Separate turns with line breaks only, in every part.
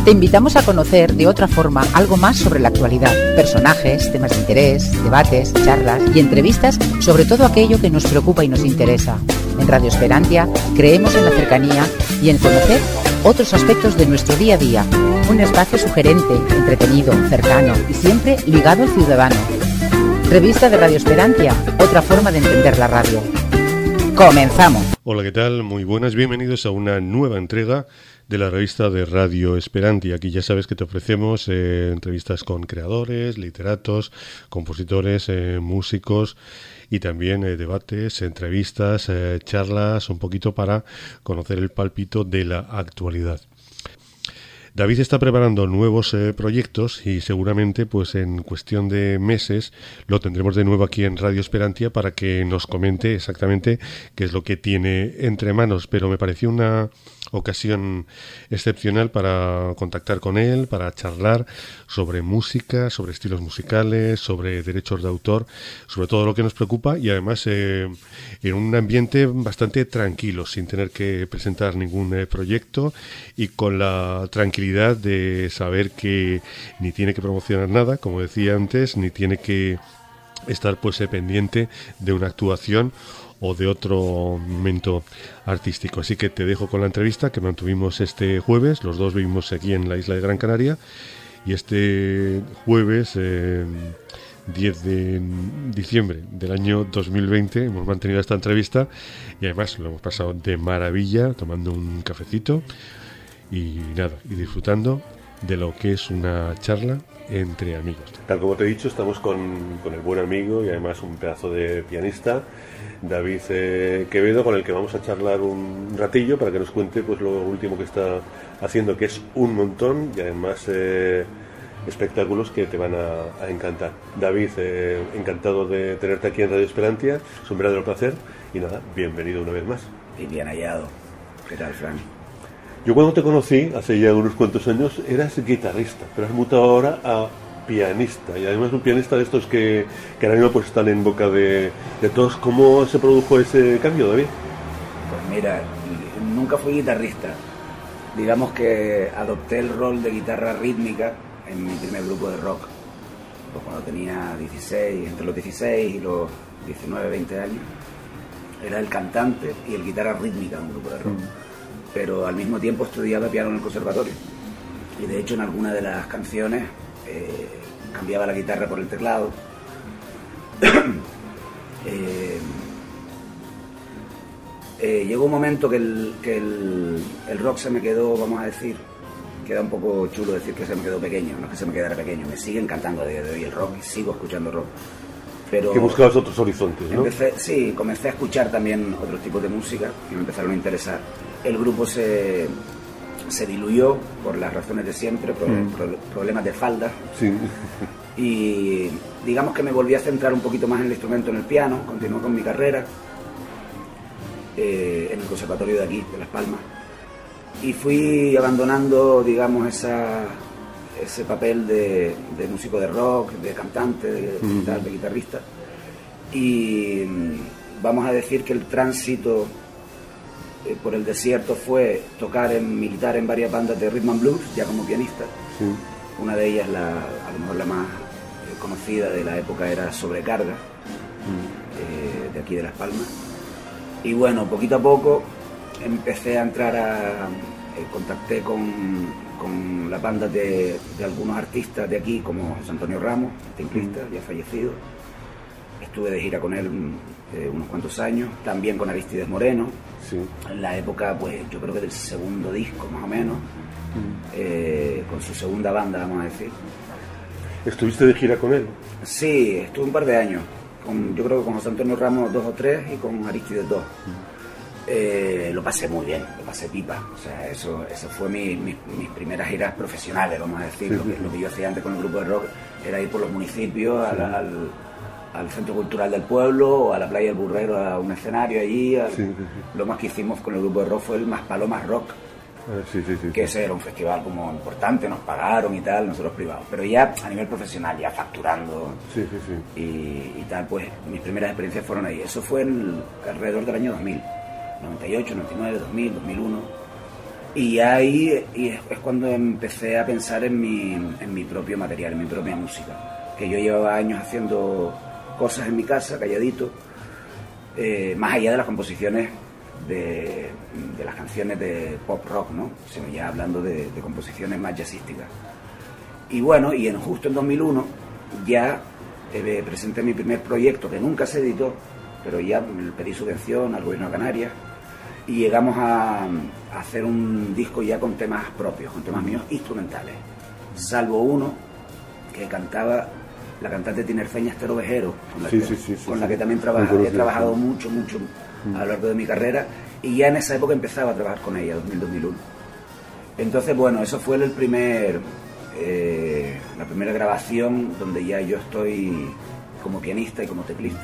Te invitamos a conocer de otra forma algo más sobre la actualidad, personajes, temas de interés, debates, charlas y entrevistas sobre todo aquello que nos preocupa y nos interesa. En Radio Esperantia creemos en la cercanía y en conocer otros aspectos de nuestro día a día. Un espacio sugerente, entretenido, cercano y siempre ligado al ciudadano. Revista de Radio Esperantia, otra forma de entender la radio. ¡Comenzamos!
Hola, ¿qué tal? Muy buenas, bienvenidos a una nueva entrega de la revista de Radio Esperantia. Aquí ya sabes que te ofrecemos entrevistas con creadores, literatos, compositores, músicos y también debates, entrevistas, charlas, un poquito para conocer el pálpito de la actualidad. David está preparando nuevos proyectos y seguramente pues en cuestión de meses lo tendremos de nuevo aquí en Radio Esperantia para que nos comente exactamente qué es lo que tiene entre manos, pero me pareció una ocasión excepcional para contactar con él, para charlar sobre música, sobre estilos musicales, sobre derechos de autor, sobre todo lo que nos preocupa y además en un ambiente bastante tranquilo, sin tener que presentar ningún proyecto y con la tranquilidad de saber que ni tiene que promocionar nada, como decía antes, ni tiene que estar pues pendiente de una actuación o de otro momento artístico. Así que te dejo con la entrevista que mantuvimos este jueves. Los dos vivimos aquí en la isla de Gran Canaria y este jueves 10 de diciembre del año 2020 hemos mantenido esta entrevista y además lo hemos pasado de maravilla tomando un cafecito y nada, y disfrutando de lo que es una charla entre amigos. Tal como te he dicho, estamos con el buen amigo y además un pedazo de pianista, David Quevedo, con el que vamos a charlar un ratillo para que nos cuente pues lo último que está haciendo, que es un montón y además espectáculos que te van a encantar. David, encantado de tenerte aquí en Radio Esperantia, es un verdadero placer y nada, bienvenido una vez más.
Y bien hallado. ¿Qué tal, Fran?
Yo cuando te conocí, hace ya unos cuantos años, eras guitarrista, pero has mutado ahora a pianista, y además un pianista de estos que ahora mismo pues están en boca de todos. ¿Cómo se produjo ese cambio, David?
Pues mira, nunca fui guitarrista. Digamos que adopté el rol de guitarra rítmica en mi primer grupo de rock, pues cuando tenía 16, entre los 16 y los 19, 20 años, era el cantante y el guitarra rítmica de un grupo de rock. Pero al mismo tiempo estudiaba piano en el conservatorio y de hecho en alguna de las canciones cambiaba la guitarra por el teclado. Llegó un momento que el rock se me quedó, vamos a decir, queda un poco chulo decir que se me quedó pequeño, no es que se me quedara pequeño, me sigue encantando a día de hoy el rock y sigo escuchando rock. Pero
que buscabas otros horizontes, ¿no?
Comencé a escuchar también otros tipos de música y me empezaron a interesar. El grupo se diluyó por las razones de siempre, por problemas de falda. Sí. Y digamos que me volví a centrar un poquito más en el instrumento, en el piano, continué con mi carrera en el conservatorio de aquí, de Las Palmas. Y fui abandonando, digamos, ese papel de músico de rock, de cantante, de guitarrista. Y vamos a decir que el tránsito por el desierto fue tocar militar en varias bandas de rhythm and blues, ya como pianista. Sí. Una de ellas, a lo mejor la más conocida de la época, era Sobrecarga, de aquí de Las Palmas. Y bueno, poquito a poco empecé a entrar contacté con la banda de algunos artistas de aquí, como José Antonio Ramos, timplista, ya fallecido. Estuve de gira con él unos cuantos años, también con Aristides Moreno, sí. En la época, pues yo creo que del segundo disco, más o menos, con su segunda banda, vamos a decir.
¿Estuviste de gira con él?
Sí, estuve un par de años, yo creo que con José Antonio Ramos 2 o 3 y con Aristides 2. Lo pasé muy bien, lo pasé pipa, o sea, eso fue mis primeras giras profesionales, vamos a decir. Sí, lo que yo hacía antes con el grupo de rock era ir por los municipios, sí. al centro cultural del pueblo o a la playa del Burrero, a un escenario allí. Lo más que hicimos con el grupo de rock fue el Maspalomas Rock, que ese era un festival como importante, nos pagaron y tal, nosotros privados, pero ya a nivel profesional, ya facturando y tal, pues mis primeras experiencias fueron ahí. Eso fue alrededor del año 2000, 98, 99, 2000, 2001. Y ahí es cuando empecé a pensar en mi propio material, en mi propia música, que yo llevaba años haciendo cosas en mi casa, calladito, más allá de las composiciones de las canciones de pop rock, ¿no? Sino ya hablando de composiciones más jazzísticas. Y bueno, justo en 2001 ya presenté mi primer proyecto, que nunca se editó, pero ya pedí subvención al gobierno de Canarias, y llegamos a hacer un disco ya con temas propios, con temas míos instrumentales, salvo uno que cantaba la cantante tinerfeña Esther Ovejero, con la que también he trabajado mucho a lo largo de mi carrera, y ya en esa época empezaba a trabajar con ella, 2000-2001. Entonces, bueno, eso fue la primera grabación donde ya yo estoy como pianista y como teclista,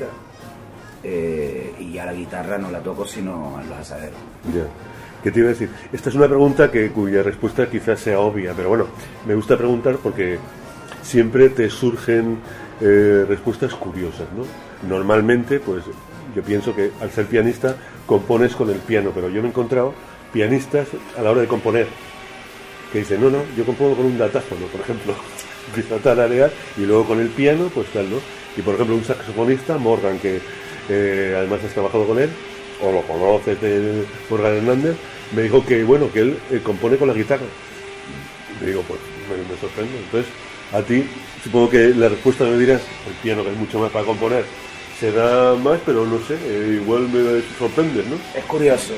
y ya la guitarra no la toco sino en los asaderos.
Ya. ¿Qué te iba a decir? Esta es una pregunta cuya respuesta quizás sea obvia, pero bueno, me gusta preguntar porque siempre te surgen respuestas curiosas, ¿no? Normalmente, pues yo pienso que al ser pianista compones con el piano, pero yo me he encontrado pianistas a la hora de componer que dicen, no, yo compongo con un datáfono, por ejemplo, empiezo a tararear y luego con el piano, pues tal, ¿no? Y por ejemplo un saxofonista, Morgan, que además has trabajado con él, o lo conoces, Morgan Hernández, me dijo que, bueno, que él compone con la guitarra. Y me digo, pues me sorprende. Entonces, a ti, supongo que la respuesta me dirás, el piano, que es mucho más para componer, se da más, pero no sé, igual me sorprende, ¿no?
Es curioso.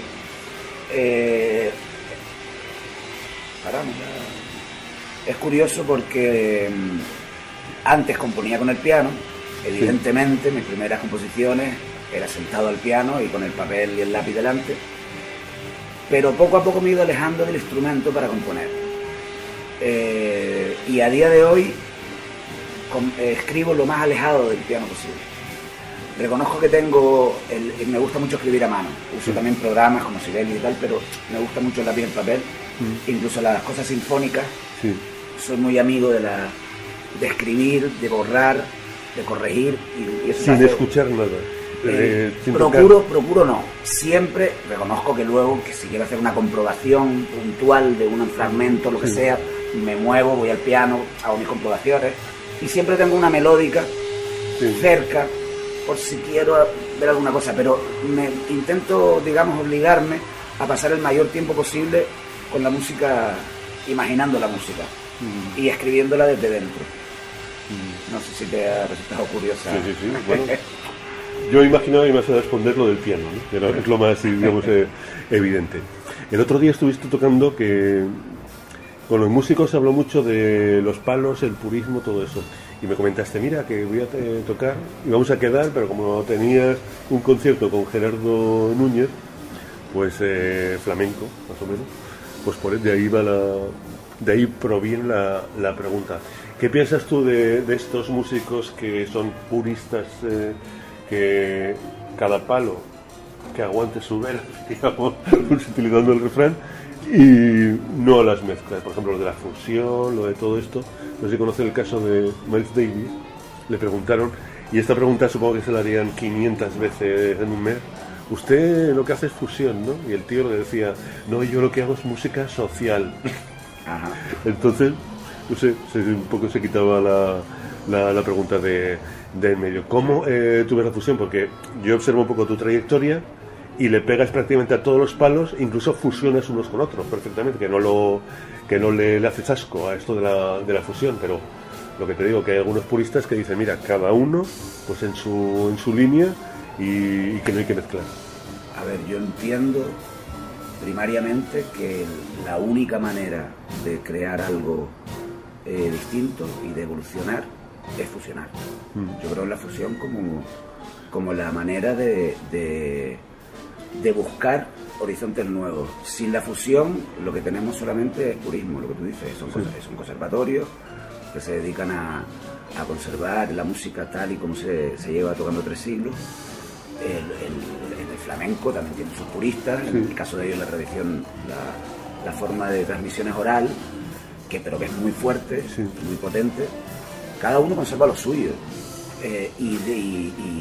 Es curioso porque antes componía con el piano, evidentemente, mis primeras composiciones era sentado al piano y con el papel y el lápiz delante, pero poco a poco me he ido alejando del instrumento para componer. Y a día de hoy escribo lo más alejado del piano posible. Reconozco que me gusta mucho escribir a mano. Uso también programas como Sibelius y tal, pero me gusta mucho el lápiz y el papel. Incluso las cosas sinfónicas. Soy muy amigo de escribir, de borrar, de corregir. Y eso
sin escuchar nada.
Procuro no. Siempre reconozco que luego, que si quiero hacer una comprobación puntual de un fragmento, lo que sea, me muevo, voy al piano, hago mis comprobaciones. Y siempre tengo una melódica cerca, por si quiero ver alguna cosa, pero me intento, digamos, obligarme a pasar el mayor tiempo posible con la música, imaginando la música y escribiéndola desde dentro. No sé si te ha resultado curiosa.
Sí. Bueno, yo imaginaba que me ibas a responder lo del piano, ¿no? Pero es lo más, digamos, evidente. El otro día estuviste tocando que con los músicos se habló mucho de los palos, el purismo, todo eso. Y me comentaste, mira, que voy a tocar y vamos a quedar, pero como tenías un concierto con Gerardo Núñez, pues flamenco, más o menos, pues por de ahí proviene la pregunta. ¿Qué piensas tú de estos músicos que son puristas, que cada palo que aguante su vela, digamos, utilizando el refrán, y no a las mezclas? Por ejemplo, lo de la fusión, lo de todo esto. No sé si conoce el caso de Miles Davis. Le preguntaron, y esta pregunta supongo que se la harían 500 veces en un mes: usted lo que hace es fusión, ¿no? Y el tío le decía, no, yo lo que hago es música social.
Ajá.
Entonces, no sé, un poco se quitaba la pregunta de en medio. ¿Cómo tú ves la fusión? Porque yo observo un poco tu trayectoria y le pegas prácticamente a todos los palos, incluso fusionas unos con otros perfectamente, que no le haces asco a esto de la fusión, pero lo que te digo, que hay algunos puristas que dicen, mira, cada uno pues en su línea y que no hay que mezclar.
A ver, yo entiendo primariamente que la única manera de crear algo distinto y de evolucionar es fusionar. Yo creo en la fusión como la manera de buscar horizontes nuevos. Sin la fusión lo que tenemos solamente es purismo, lo que tú dices, son conservatorios que se dedican a conservar la música tal y como se lleva tocando 3 siglos. El flamenco también tiene sus puristas, en el caso de ellos la tradición, la forma de transmisión es oral, pero que es muy fuerte, muy potente. Cada uno conserva lo suyo, y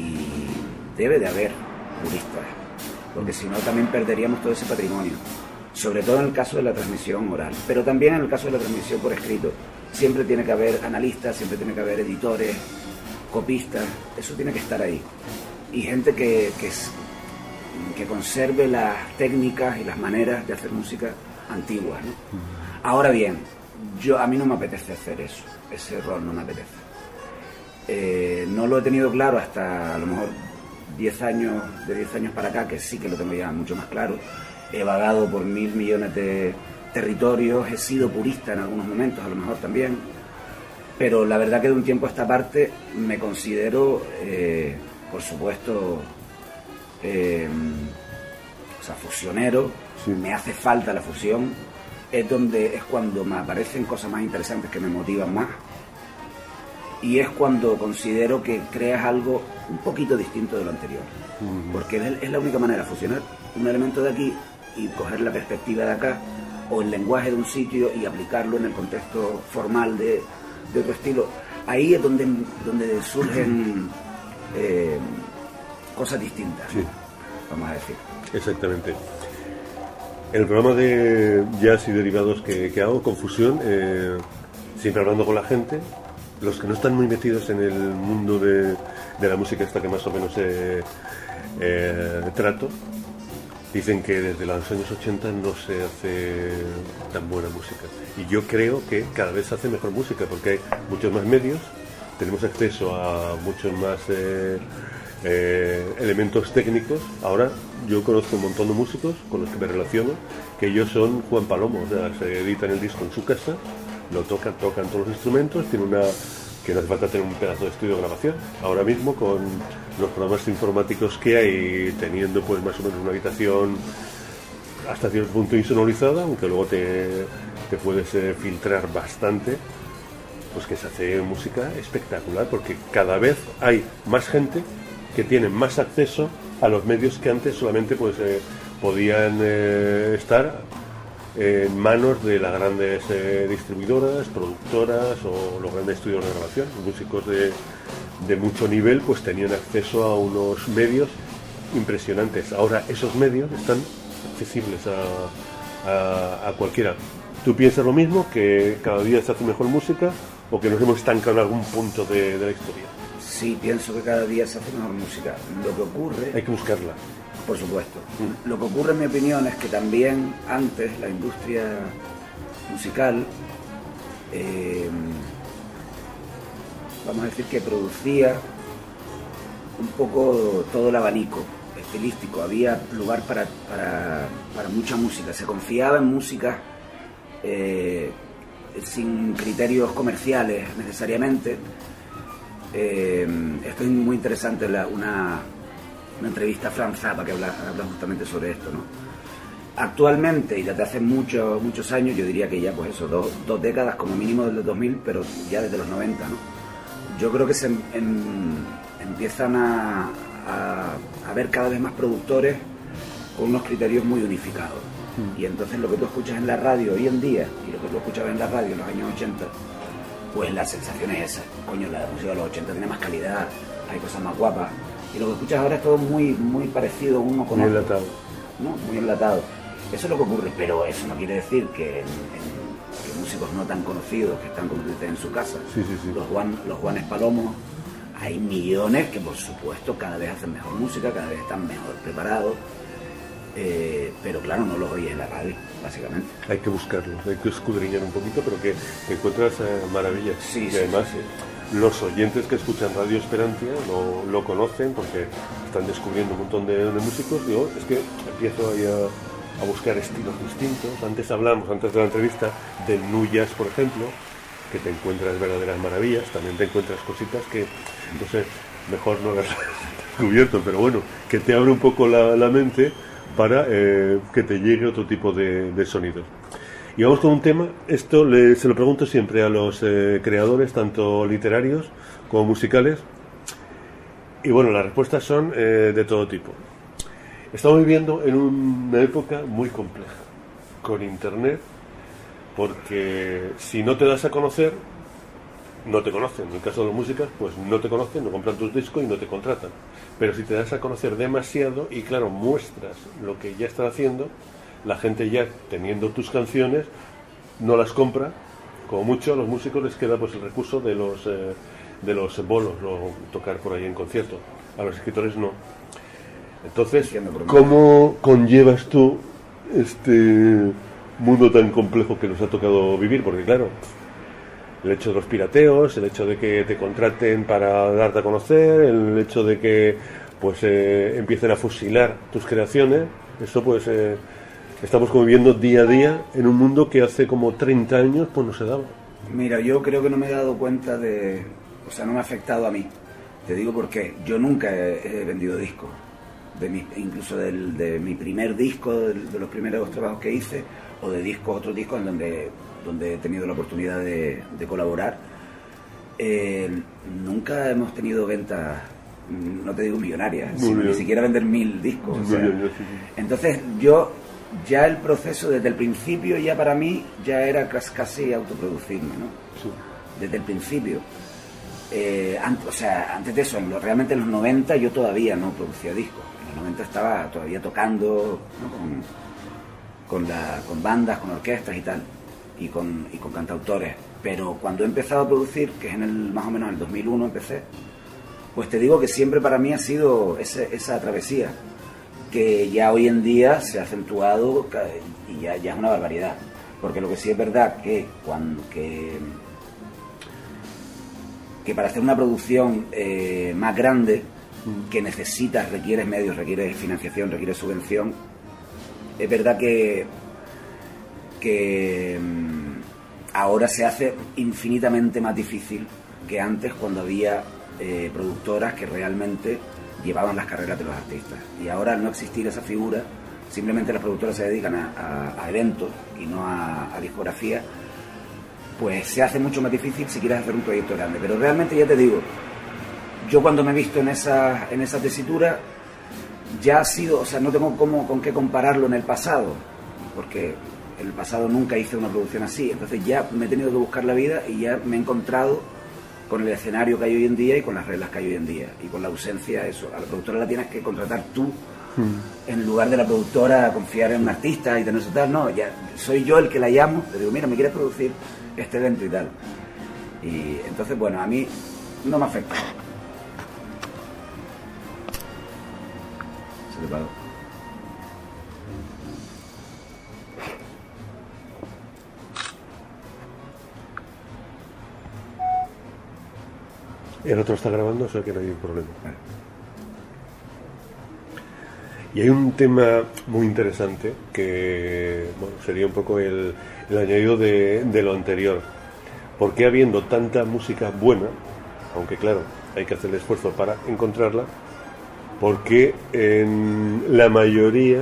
debe de haber puristas, porque si no también perderíamos todo ese patrimonio. sobre todo en el caso de la transmisión oral, pero también en el caso de la transmisión por escrito. Siempre tiene que haber analistas, siempre tiene que haber editores, copistas, eso tiene que estar ahí. Y gente que conserve las técnicas y las maneras de hacer música antiguas, ¿no? Ahora bien, a mí no me apetece hacer eso, ese rol no me apetece. No lo he tenido claro hasta a lo mejor 10 años para acá, que sí que lo tengo ya mucho más claro. He vagado por 1000 millones de territorios, he sido purista en algunos momentos, a lo mejor también, pero la verdad que de un tiempo a esta parte me considero, por supuesto, fusionero. Sí. Me hace falta la fusión, es cuando me aparecen cosas más interesantes que me motivan más, y es cuando considero que creas algo un poquito distinto de lo anterior, porque es la única manera de fusionar un elemento de aquí y coger la perspectiva de acá, o el lenguaje de un sitio y aplicarlo en el contexto formal de otro estilo. Ahí es donde surgen cosas distintas, sí. Vamos a decir.
Exactamente. En el programa de jazz y derivados que hago, Confusión, siempre hablando con la gente, los que no están muy metidos en el mundo de la música esta que más o menos trato, dicen que desde los años 80 no se hace tan buena música. Y yo creo que cada vez se hace mejor música, porque hay muchos más medios, tenemos acceso a muchos más elementos técnicos. Ahora yo conozco un montón de músicos con los que me relaciono, que ellos son Juan Palomo, o sea, se editan el disco en su casa, lo tocan todos los instrumentos, tiene que no hace falta tener un pedazo de estudio de grabación. Ahora mismo con los programas informáticos que hay, teniendo pues más o menos una habitación hasta cierto punto insonorizada, aunque luego te puedes filtrar bastante, pues que se hace música espectacular, porque cada vez hay más gente que tiene más acceso a los medios que antes solamente pues podían estar en manos de las grandes distribuidoras, productoras o los grandes estudios de grabación. Los músicos de mucho nivel pues tenían acceso a unos medios impresionantes. Ahora esos medios están accesibles a cualquiera. ¿Tú piensas lo mismo, que cada día se hace mejor música, o que nos hemos estancado en algún punto de la historia?
Sí, pienso que cada día se hace mejor música. Lo que ocurre...
Hay que buscarla.
Por supuesto. Lo que ocurre, en mi opinión, es que también antes la industria musical, vamos a decir que producía un poco todo el abanico estilístico. Había lugar para mucha música. Se confiaba en música sin criterios comerciales necesariamente. Esto es muy interesante, una entrevista a Frank Zappa que habla justamente sobre esto, ¿no? Actualmente, y desde hace muchos años, yo diría que ya pues eso, dos décadas como mínimo desde los 2000, pero ya desde los 90, ¿no? Yo creo que se empiezan a haber cada vez más productores con unos criterios muy unificados. Y entonces lo que tú escuchas en la radio hoy en día y lo que tú escuchabas en la radio en los años 80, pues la sensación es esa. Coño, la música de los 80 tiene más calidad, hay cosas más guapas. Y lo que escuchas ahora es todo muy parecido uno con otro. Muy enlatado. ¿No? Muy enlatado. Eso es lo que ocurre, pero eso no quiere decir que músicos no tan conocidos, que están como en su casa, sí. Los Juanes Palomos, hay millones que por supuesto cada vez hacen mejor música, cada vez están mejor preparados, pero claro, no los oyes en la radio, básicamente. Hay que buscarlos, hay que escudriñar un poquito, pero que encuentras maravillas. Sí, y además los oyentes que escuchan Radio Esperantia lo conocen porque están descubriendo un montón de músicos. Digo, es que empiezo ahí a buscar estilos distintos. Antes hablamos, antes de la entrevista, del nu jazz, por ejemplo, que te encuentras verdaderas maravillas. También te encuentras cositas que, no sé, mejor no las has descubierto, pero bueno, que te abre un poco la mente para que te llegue otro tipo de sonidos. Y vamos con un tema, esto se lo pregunto siempre a los creadores, tanto literarios como musicales, y bueno, las respuestas son de todo tipo. Estamos viviendo en una época muy compleja, con internet, porque si no te das a conocer, no te conocen. En el caso de los músicos, pues no te conocen, no compran tus discos y no te contratan. Pero si te das a conocer demasiado y claro, muestras lo que ya están haciendo,
la gente ya teniendo tus canciones no las compra, como mucho a los músicos les queda pues el recurso de los bolos o tocar por ahí en concierto, a los escritores no. Entonces, ¿cómo conllevas tú este mundo tan complejo que nos ha tocado vivir? Porque claro, el hecho de los pirateos, el hecho de que te contraten para darte a conocer, el hecho de que pues empiecen a fusilar tus creaciones, eso pues estamos conviviendo día a día en un mundo que hace como 30 años pues no se daba.
Mira, yo creo que no me he dado cuenta o sea, no me ha afectado a mí. Te digo por qué. Yo nunca he vendido discos. Incluso de mi primer disco, de los primeros trabajos que hice, o de otros discos en donde he tenido la oportunidad de colaborar, nunca hemos tenido ventas, no te digo millonarias, sino ni siquiera vender 1000 discos. O sea, entonces ya el proceso desde el principio ya para mí ya era casi autoproducirme, ¿no? Sí. Desde el principio. Antes de eso, realmente en los 90 yo todavía no producía discos. En los 90 estaba todavía tocando, ¿no? con bandas, con orquestas y tal, y con cantautores. Pero cuando he empezado a producir, que es más o menos en el 2001 empecé, pues te digo que siempre para mí ha sido esa travesía, que ya hoy en día se ha acentuado y ya es una barbaridad. Porque lo que sí es verdad que para hacer una producción más grande, que requieres medios, requieres financiación, requieres subvención, es verdad que ahora se hace infinitamente más difícil que antes, cuando había productoras que realmente llevaban las carreras de los artistas. Y ahora, al no existir esa figura, simplemente las productoras se dedican a eventos y no a discografía, pues se hace mucho más difícil si quieres hacer un proyecto grande. Pero realmente, ya te digo, yo cuando me he visto en esa tesitura, ya ha sido, o sea, no tengo con qué compararlo en el pasado, porque en el pasado nunca hice una producción así. Entonces ya me he tenido que buscar la vida y ya me he encontrado con el escenario que hay hoy en día y con las reglas que hay hoy en día y con la ausencia de eso. A la productora la tienes que contratar tú, en lugar de la productora confiar en un artista y tener eso tal. No, ya soy yo el que la llamo, le digo, mira, ¿me quieres producir este evento y tal? Y entonces, bueno, a mí no me afecta. Se te pagó.
El otro está grabando, o sea que no hay un problema. Y hay un tema muy interesante que sería un poco el añadido de lo anterior. ¿Por qué, habiendo tanta música buena, aunque claro, hay que hacer el esfuerzo para encontrarla, por qué en la mayoría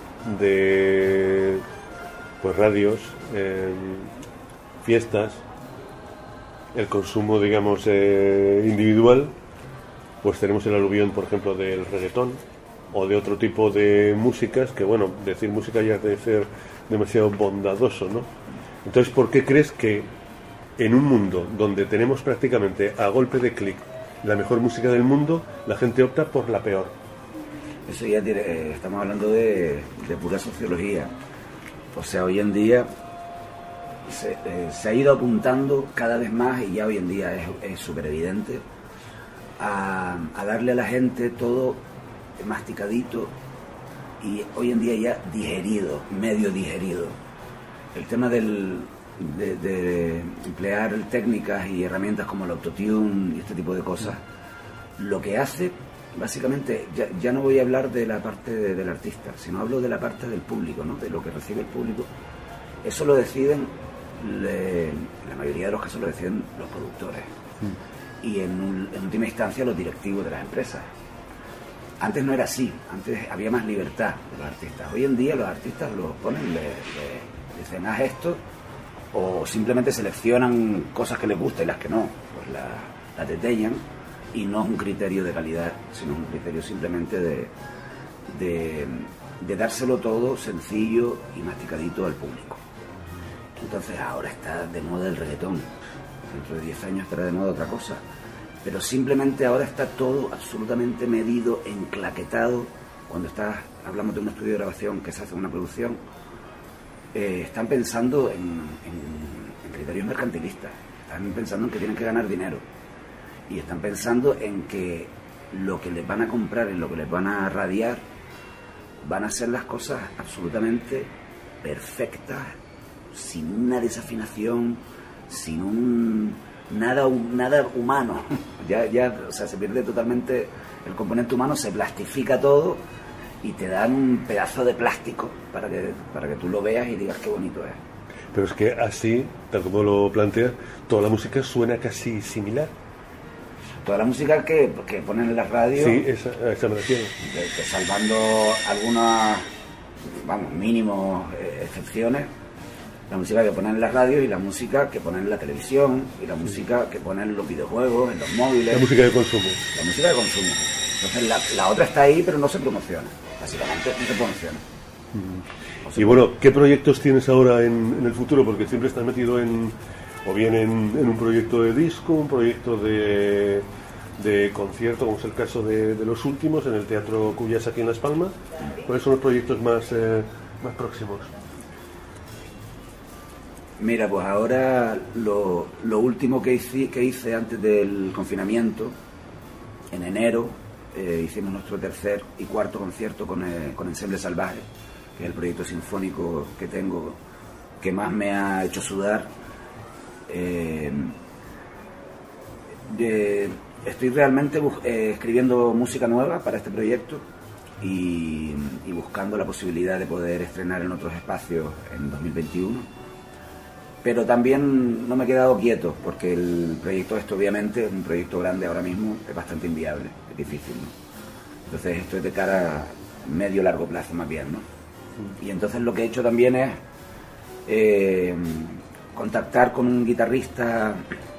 de radios, fiestas, el consumo, digamos, individual, pues tenemos el aluvión, por ejemplo, del reggaetón o de otro tipo de músicas, que bueno, decir música ya debe ser demasiado bondadoso, ¿no? Entonces, ¿por qué crees que en un mundo donde tenemos prácticamente a golpe de clic la mejor música del mundo, la gente opta por la peor?
Eso ya estamos hablando de pura sociología. O sea, hoy en día se ha ido apuntando cada vez más, y ya hoy en día es súper evidente, a darle a la gente todo masticadito y hoy en día ya digerido, medio digerido. El tema de emplear técnicas y herramientas como el autotune y este tipo de cosas, lo que hace, básicamente, ya no voy a hablar de la parte del artista, sino hablo de la parte del público, ¿no? De lo que recibe el público. Eso lo deciden, en la mayoría de los casos lo deciden los productores y en última instancia los directivos de las empresas. Antes no era así, antes había más libertad de los artistas. Hoy en día los artistas los ponen, le dicen haz esto, o simplemente seleccionan cosas que les gustan y las que no, pues las detallan, y no es un criterio de calidad, sino un criterio simplemente de dárselo todo sencillo y masticadito al público. Entonces ahora está de moda el reggaetón, dentro de 10 años estará de moda otra cosa, pero simplemente ahora está todo absolutamente medido, enclaquetado. Cuando hablamos de un estudio de grabación que se hace una producción, están pensando en criterios mercantilistas, están pensando en que tienen que ganar dinero y están pensando en que lo que les van a comprar, en lo que les van a radiar, van a ser las cosas absolutamente perfectas, sin una desafinación, sin nada humano. ya, o sea, se pierde totalmente el componente humano, se plastifica todo y te dan un pedazo de plástico para que tú lo veas y digas qué bonito es.
Pero es que así, tal como lo planteas, toda la música suena casi similar.
Toda la música que ponen en las radios,
sí, esa me refiero.
Que salvando algunas, mínimos excepciones, la música que ponen en las radios y la música que ponen en la televisión y la música que ponen en los videojuegos, en los móviles.
La música de consumo.
La música de consumo. Entonces la otra está ahí, pero no se promociona. Básicamente no se promociona.
Y bueno, ¿qué proyectos tienes ahora en el futuro? Porque siempre estás metido en un proyecto de disco, un proyecto de concierto, como es el caso de los últimos, en el Teatro Cuyas aquí en Las Palmas. ¿Cuáles son los proyectos más próximos?
Mira, pues ahora lo último que hice antes del confinamiento, en enero, hicimos nuestro tercer y cuarto concierto con Ensemble Salvaje, que es el proyecto sinfónico que tengo, que más me ha hecho sudar. Estoy realmente escribiendo música nueva para este proyecto y buscando la posibilidad de poder estrenar en otros espacios en 2021. Pero también no me he quedado quieto, porque el proyecto obviamente es un proyecto grande ahora mismo, es bastante inviable, es difícil, ¿no? Entonces esto es de cara a medio-largo plazo más bien, ¿no? Y entonces lo que he hecho también es contactar con un guitarrista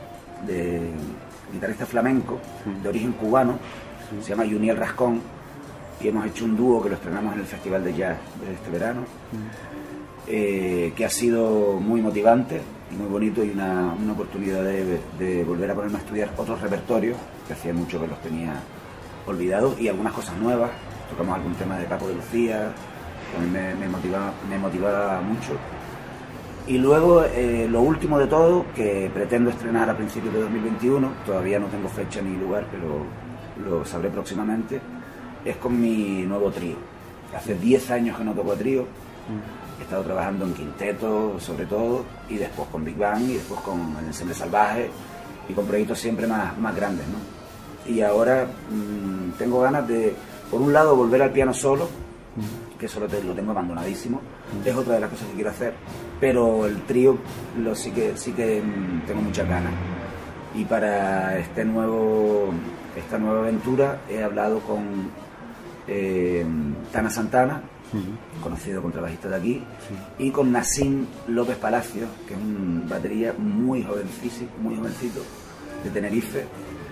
flamenco de origen cubano, se llama Juniel Rascón, y hemos hecho un dúo que lo estrenamos en el Festival de Jazz de este verano, que ha sido muy motivante y muy bonito, y una oportunidad de volver a ponerme a estudiar otros repertorios que hacía mucho que los tenía olvidados, y algunas cosas nuevas. Tocamos algún tema de Paco de Lucía, que a mí me motivaba mucho. Y luego lo último de todo, que pretendo estrenar a principios de 2021, todavía no tengo fecha ni lugar, pero lo sabré próximamente, es con mi nuevo trío. Hace 10 años que no toco trío, he estado trabajando en quinteto sobre todo, y después con Big Bang, y después con el Ensemble Salvaje, y con proyectos siempre más grandes, ¿no? Y ahora tengo ganas de, por un lado, volver al piano solo, que eso lo tengo abandonadísimo, es otra de las cosas que quiero hacer, pero el trío sí que tengo muchas ganas. Y para esta nueva aventura he hablado con Tana Santana, conocido contrabajista de aquí, y con Nassim López Palacios, que es un batería muy jovencito, de Tenerife,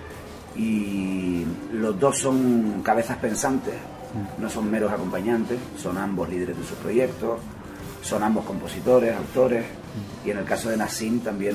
y los dos son cabezas pensantes, no son meros acompañantes, son ambos líderes de sus proyectos, son ambos compositores, autores, y en el caso de Nassim también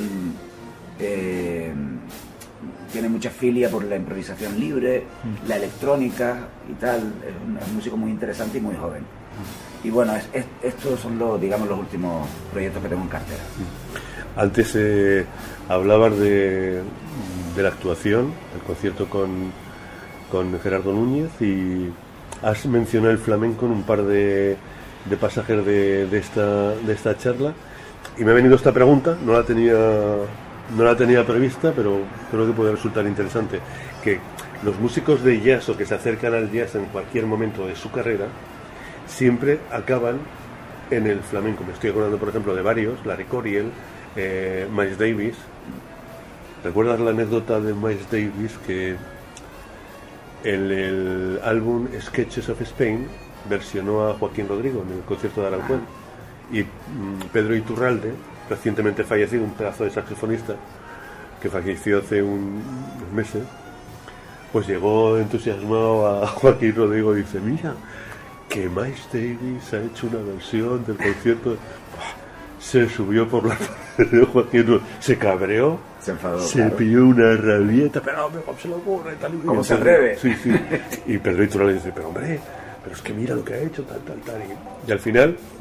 tiene mucha filia por la improvisación libre, la electrónica y tal. Es un músico muy interesante y muy joven. Y bueno, estos son los últimos proyectos que tengo en cartera.
Antes hablabas de la actuación, el concierto con Gerardo Núñez, y has mencionado el flamenco en un par de pasajes de esta charla, y me ha venido esta pregunta, no la tenía prevista, pero creo que puede resultar interesante, que los músicos de jazz o que se acercan al jazz en cualquier momento de su carrera siempre acaban en el flamenco. Me estoy acordando, por ejemplo, de varios, Larry Coryell, Miles Davis. ¿Recuerdas la anécdota de Miles Davis, que en el álbum Sketches of Spain versionó a Joaquín Rodrigo en el concierto de Aranjuez? Y Pedro Iturralde, recientemente fallecido, un pedazo de saxofonista que falleció hace unos meses, pues llegó entusiasmado a Joaquín Rodrigo y dice: mira, que Miles Davis ha hecho una versión del concierto. Se subió por la pared de Joaquín Rodrigo, se cabreó,
se enfadó,
se pilló una rabieta, pero hombre, ¿cómo se lo ocurre?
¿Cómo se atreve?
Sí. Y Pedro Iturralde dice: pero hombre, pero es que mira lo que ha hecho, tal. Y al final,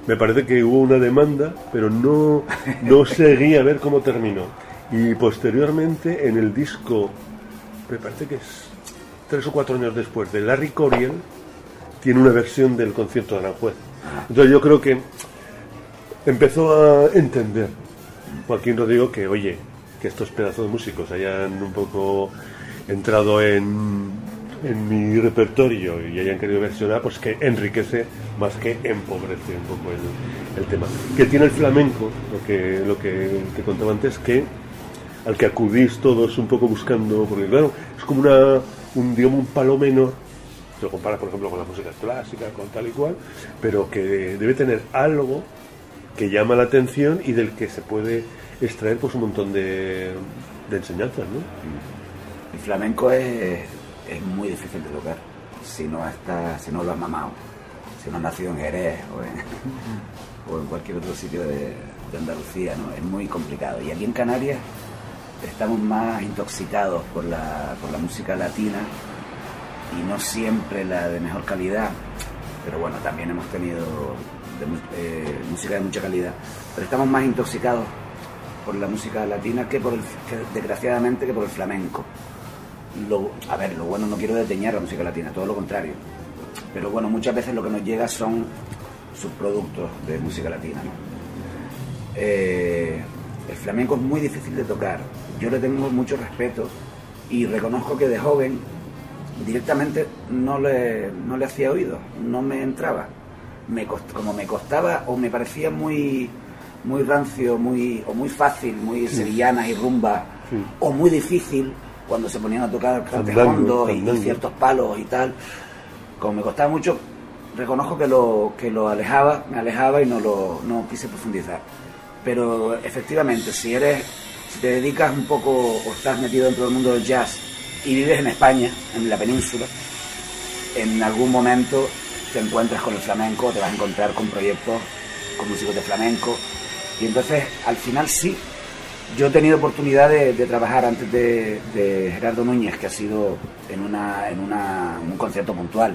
me parece que hubo una demanda, pero no seguí a ver cómo terminó. Y posteriormente, en el disco, me parece que es 3 o 4 años después, de Larry Coryell, tiene una versión del concierto de Aranjuez. Entonces yo creo que empezó a entender Joaquín Rodrigo que, oye, que estos pedazos de músicos hayan un poco entrado en mi repertorio y hayan querido versionar, pues que enriquece más que empobrece un poco el tema. Que tiene el flamenco, lo que te contaba antes, que al que acudís todos un poco buscando, porque claro, es como un palo menor, se lo comparas por ejemplo con la música clásica, con tal y cual, pero que debe tener algo que llama la atención y del que se puede extraer pues un montón de enseñanzas, ¿no?
El flamenco es muy difícil de tocar si no lo has mamado, si no has nacido en Jerez o en cualquier otro sitio de Andalucía, ¿no? Es muy complicado. Y aquí en Canarias estamos más intoxicados por la música latina y no siempre la de mejor calidad, pero bueno, también hemos tenido música de mucha calidad, pero estamos más intoxicados por la música latina desgraciadamente que por el flamenco. Lo bueno, no quiero desdeñar la música latina, todo lo contrario, pero bueno, muchas veces lo que nos llega son subproductos de música latina, ¿no? El flamenco es muy difícil de tocar, yo le tengo mucho respeto y reconozco que de joven directamente no le hacía oído, no me entraba, como me costaba o me parecía muy rancio, muy fácil, muy sevillanas y rumba, o muy difícil cuando se ponían a tocar hondo y ciertos palos y tal. Como me costaba mucho, reconozco que me alejaba y no quise profundizar. Pero efectivamente, si te dedicas un poco o estás metido dentro del mundo del jazz y vives en España, en la península, en algún momento te encuentras con el flamenco, te vas a encontrar con proyectos con músicos de flamenco, y entonces al final sí. Yo he tenido oportunidad de trabajar antes de Gerardo Núñez, que ha sido en un concierto puntual,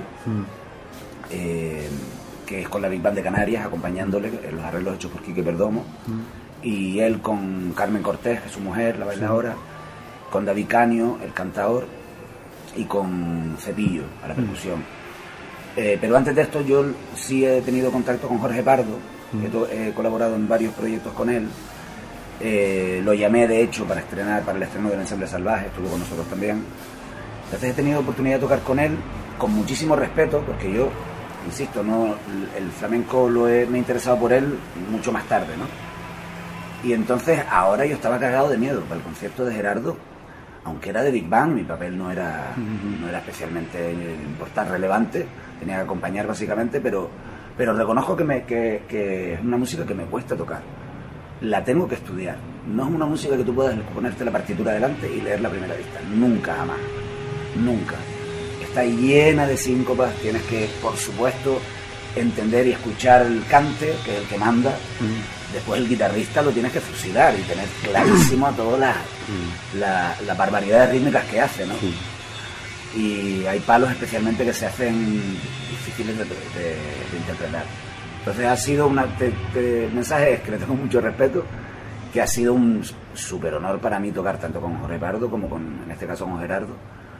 que es con la Big Band de Canarias, acompañándole en los arreglos hechos por Quique Perdomo, y él con Carmen Cortés, que es su mujer, la bailadora, con David Canio, el cantador, y con Cepillo, a la percusión. Pero antes de esto yo sí he tenido contacto con Jorge Pardo, he colaborado en varios proyectos con él. Lo llamé de hecho para el estreno del Ensamble Salvaje, estuvo con nosotros también. Entonces he tenido oportunidad de tocar con él con muchísimo respeto, porque yo, insisto, el flamenco me he interesado por él mucho más tarde, ¿no? Y entonces ahora yo estaba cagado de miedo para el concierto de Gerardo, aunque era de Big Bang, mi papel no era especialmente importante, relevante, tenía que acompañar básicamente, pero reconozco que es una música que me cuesta tocar. La tengo que estudiar. No es una música que tú puedas ponerte la partitura delante y leer la primera vista. Nunca, jamás. Nunca. Está llena de síncopas. Tienes que, por supuesto, entender y escuchar el cante, que es el que manda. Después el guitarrista lo tienes que fusilar y tener clarísimo a todas las barbaridades rítmicas que hace, ¿no? Y hay palos especialmente que se hacen difíciles de interpretar. Entonces ha sido el mensaje es que le tengo mucho respeto, que ha sido un súper honor para mí tocar tanto con Jorge Pardo como en este caso con Gerardo,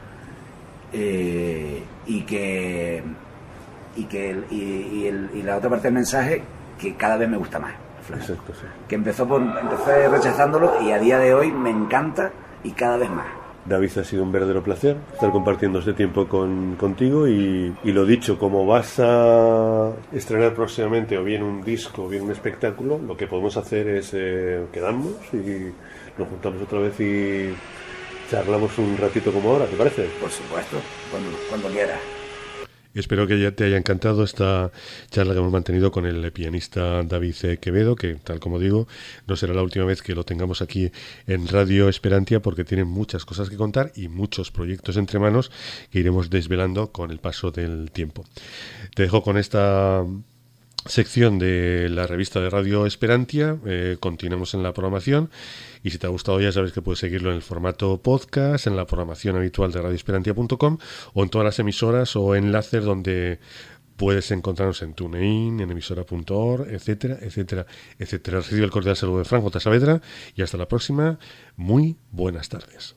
y la otra parte del mensaje, que cada vez me gusta más. Exacto, sí. Que empecé rechazándolo y a día de hoy me encanta y cada vez más.
David, ha sido un verdadero placer estar compartiendo este tiempo contigo y lo dicho, como vas a estrenar próximamente o bien un disco o bien un espectáculo, lo que podemos hacer es quedarnos y nos juntamos otra vez y charlamos un ratito como ahora, ¿te parece?
Por supuesto, cuando quieras.
Espero que ya te haya encantado esta charla que hemos mantenido con el pianista David Quevedo, que tal como digo, no será la última vez que lo tengamos aquí en Radio Esperantia, porque tiene muchas cosas que contar y muchos proyectos entre manos que iremos desvelando con el paso del tiempo. Te dejo con esta sección de la revista de Radio Esperantia. Continuamos en la programación y si te ha gustado ya sabes que puedes seguirlo en el formato podcast, en la programación habitual de radioesperantia.com o en todas las emisoras o enlaces donde Puedes encontrarnos en TuneIn, en emisora.org, etcétera, etcétera, etcétera. Recibe el cordial saludo de Fran J. Saavedra y hasta la próxima. Muy buenas tardes.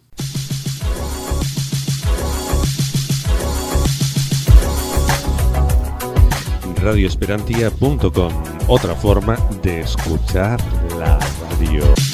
radioesperantia.com, otra forma de escuchar la radio.